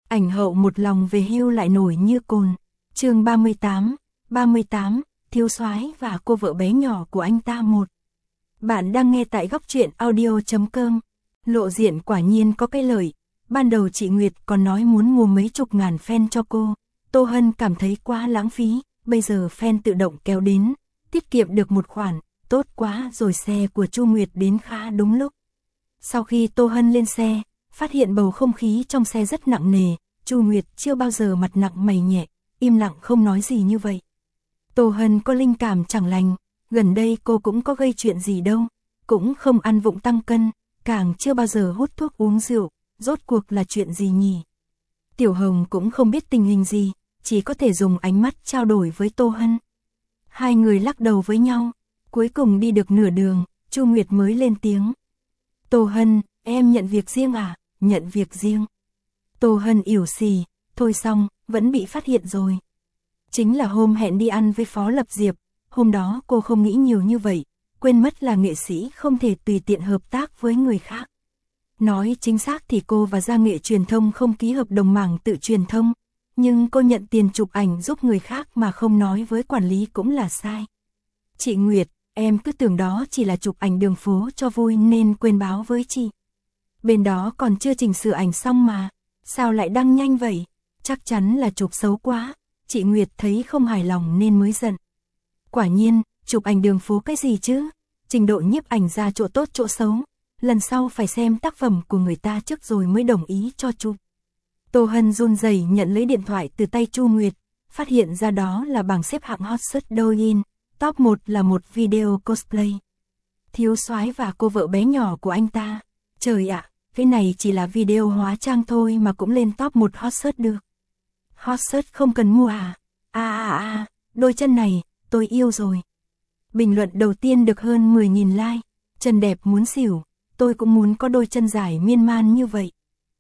Ảnh hậu một lòng về hưu lại nổi như cồn. Chương 38, thiếu soái và cô vợ bé nhỏ của anh ta một. Bạn đang nghe tại góc truyện audio.com. Lộ diện quả nhiên có cái lợi. Ban đầu chị Nguyệt còn nói muốn mua mấy chục ngàn fan cho cô. Tô Hân cảm thấy quá lãng phí, bây giờ fan tự động kéo đến, tiết kiệm được một khoản, tốt quá rồi. Xe của Chu Nguyệt đến khá đúng lúc. Sau khi Tô Hân lên xe, phát hiện bầu không khí trong xe rất nặng nề. Chu Nguyệt chưa bao giờ mặt nặng mày nhẹ, im lặng không nói gì như vậy. Tô Hân có linh cảm chẳng lành, gần đây cô cũng có gây chuyện gì đâu, cũng không ăn vụng tăng cân, càng chưa bao giờ hút thuốc uống rượu, rốt cuộc là chuyện gì nhỉ? Tiểu Hồng cũng không biết tình hình gì, chỉ có thể dùng ánh mắt trao đổi với Tô Hân. Hai người lắc đầu với nhau, cuối cùng đi được nửa đường, Chu Nguyệt mới lên tiếng. Tô Hân, em nhận việc riêng à? Nhận việc riêng. Tô Hân ỉu xì, thôi xong, vẫn bị phát hiện rồi. Chính là hôm hẹn đi ăn với Phó Lập Diệp, hôm đó cô không nghĩ nhiều như vậy, quên mất là nghệ sĩ không thể tùy tiện hợp tác với người khác. Nói chính xác thì cô và Gia Nghệ Truyền thông không ký hợp đồng mảng tự truyền thông, nhưng cô nhận tiền chụp ảnh giúp người khác mà không nói với quản lý cũng là sai. Chị Nguyệt, em cứ tưởng đó chỉ là chụp ảnh đường phố cho vui nên quên báo với chị. Bên đó còn chưa chỉnh sửa ảnh xong mà, sao lại đăng nhanh vậy? Chắc chắn là chụp xấu quá. Chị Nguyệt thấy không hài lòng nên mới giận. Quả nhiên, chụp ảnh đường phố cái gì chứ? Trình độ nhiếp ảnh ra chỗ tốt chỗ xấu. Lần sau phải xem tác phẩm của người ta trước rồi mới đồng ý cho chụp. Tô Hân run rẩy nhận lấy điện thoại từ tay Chu Nguyệt, phát hiện ra đó là bảng xếp hạng hot search Douyin, top 1 là một video cosplay. Thiếu soái và cô vợ bé nhỏ của anh ta. Trời ạ, cái này chỉ là video hóa trang thôi mà cũng lên top 1 hot search được. Hot search không cần mua à? Đôi chân này, tôi yêu rồi. Bình luận đầu tiên được hơn 10.000 like. Chân đẹp muốn xỉu, tôi cũng muốn có đôi chân dài miên man như vậy.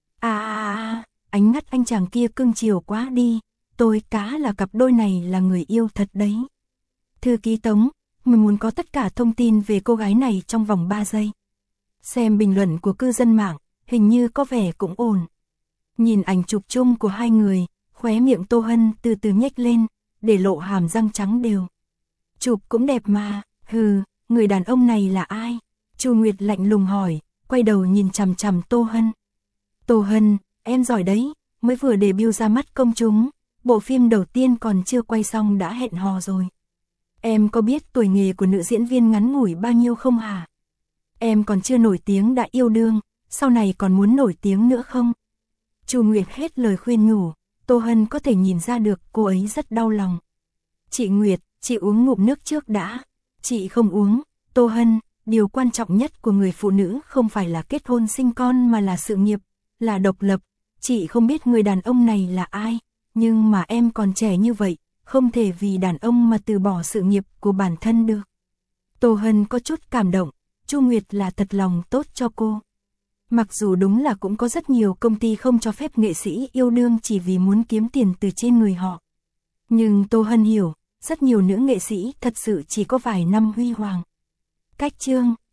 Ánh mắt anh chàng kia cưng chiều quá đi. Tôi cá là cặp đôi này là người yêu thật đấy. Thư ký Tống, mình muốn có tất cả thông tin về cô gái này trong vòng 3 giây. Xem bình luận của cư dân mạng, hình như có vẻ cũng ổn. Nhìn ảnh chụp chung của hai người, khóe miệng Tô Hân từ từ nhếch lên, để lộ hàm răng trắng đều. Chụp cũng đẹp mà, người đàn ông này là ai? Chu Nguyệt lạnh lùng hỏi, quay đầu nhìn chằm chằm Tô Hân. Tô Hân, em giỏi đấy, mới vừa debut ra mắt công chúng, bộ phim đầu tiên còn chưa quay xong đã hẹn hò rồi. Em có biết tuổi nghề của nữ diễn viên ngắn ngủi bao nhiêu không hả? Em còn chưa nổi tiếng đã yêu đương, sau này còn muốn nổi tiếng nữa không? Chu Nguyệt hết lời khuyên nhủ, Tô Hân có thể nhìn ra được cô ấy rất đau lòng. Chị Nguyệt, chị uống ngụm nước trước đã. Chị không uống. Tô Hân, điều quan trọng nhất của người phụ nữ không phải là kết hôn sinh con mà là sự nghiệp, là độc lập. Chị không biết người đàn ông này là ai, nhưng mà em còn trẻ như vậy, không thể vì đàn ông mà từ bỏ sự nghiệp của bản thân được. Tô Hân có chút cảm động, Chu Nguyệt là thật lòng tốt cho cô. Mặc dù đúng là cũng có rất nhiều công ty không cho phép nghệ sĩ yêu đương chỉ vì muốn kiếm tiền từ trên người họ. Nhưng Tô Hân hiểu, rất nhiều nữ nghệ sĩ thật sự chỉ có vài năm huy hoàng. Cách chương,